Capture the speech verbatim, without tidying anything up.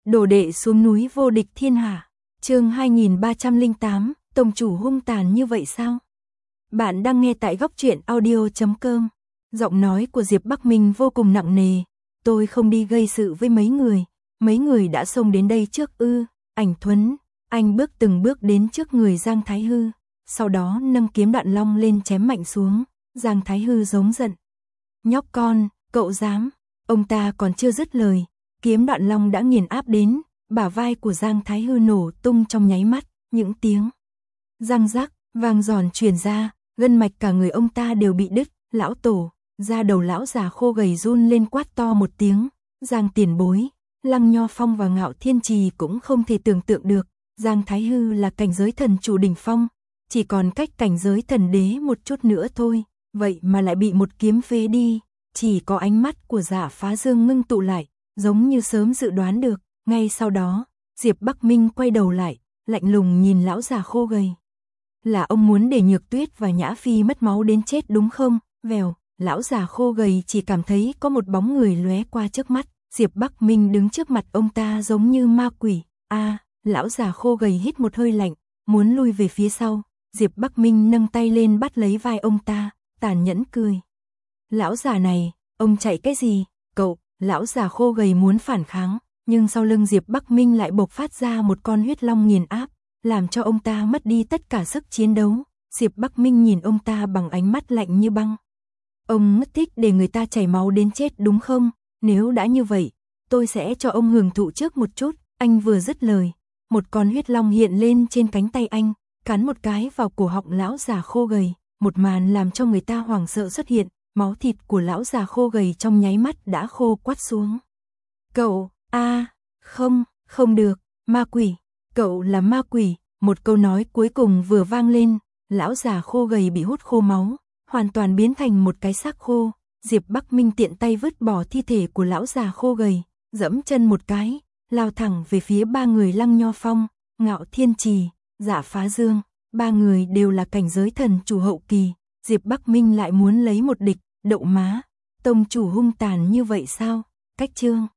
Đồ đệ xuống núi vô địch thiên hạ. Chương hai nghìn ba trăm lẻ tám, tông chủ hung tàn như vậy sao? Bạn đang nghe tại góc truyện audio chấm com. Giọng nói của Diệp Bắc Minh vô cùng nặng nề. Tôi không đi gây sự với mấy người, mấy người đã xông đến đây trước ư? Ảnh Thuấn, anh bước từng bước đến trước người Giang Thái Hư, sau đó nâng kiếm Đoạn Long lên chém mạnh xuống. Giang Thái Hư giống giận. Nhóc con, cậu dám? Ông ta còn chưa dứt lời, kiếm Đoạn Long đã nghiền áp đến, bả vai của Giang Thái Hư nổ tung trong nháy mắt, những tiếng răng rắc vang giòn truyền ra, gân mạch cả người ông ta đều bị đứt. Lão tổ, da đầu lão già khô gầy run lên quát to một tiếng. Giang tiền bối, Lăng Nho Phong và Ngạo Thiên Trì cũng không thể tưởng tượng được, Giang Thái Hư là cảnh giới thần chủ đỉnh phong, chỉ còn cách cảnh giới thần đế một chút nữa thôi, vậy mà lại bị một kiếm phế đi. Chỉ có ánh mắt của Dạ Phá Dương ngưng tụ lại, giống như sớm dự đoán được. Ngay sau đó, Diệp Bắc Minh quay đầu lại, lạnh lùng nhìn lão già khô gầy. Là ông muốn để Nhược Tuyết và Nhã Phi mất máu đến chết đúng không? Vèo, lão già khô gầy chỉ cảm thấy có một bóng người lóe qua trước mắt. Diệp Bắc Minh đứng trước mặt ông ta giống như ma quỷ. A, à, lão già khô gầy hít một hơi lạnh, muốn lui về phía sau. Diệp Bắc Minh nâng tay lên bắt lấy vai ông ta, tàn nhẫn cười. Lão già này, ông chạy cái gì? Cậu, lão già khô gầy muốn phản kháng, nhưng sau lưng Diệp Bắc Minh lại bộc phát ra một con huyết long nghiền áp, làm cho ông ta mất đi tất cả sức chiến đấu. Diệp Bắc Minh nhìn ông ta bằng ánh mắt lạnh như băng. Ông ngất thích để người ta chảy máu đến chết đúng không? Nếu đã như vậy, tôi sẽ cho ông hưởng thụ trước một chút. Anh vừa dứt lời, một con huyết long hiện lên trên cánh tay anh, cắn một cái vào cổ họng lão già khô gầy. Một màn làm cho người ta hoảng sợ xuất hiện, máu thịt của lão già khô gầy trong nháy mắt đã khô quắt xuống. Cậu, a, à, không, không được, ma quỷ, cậu là ma quỷ. Một câu nói cuối cùng vừa vang lên, lão già khô gầy bị hút khô máu, hoàn toàn biến thành một cái xác khô. Diệp Bắc Minh tiện tay vứt bỏ thi thể của lão già khô gầy, dẫm chân một cái, lao thẳng về phía ba người Lăng Nho Phong, Ngạo Thiên Trì, Dạ Phá Dương. Ba người đều là cảnh giới thần chủ hậu kỳ, Diệp Bắc Minh lại muốn lấy một địch. Đậu má, tông chủ hung tàn như vậy sao? Cách chương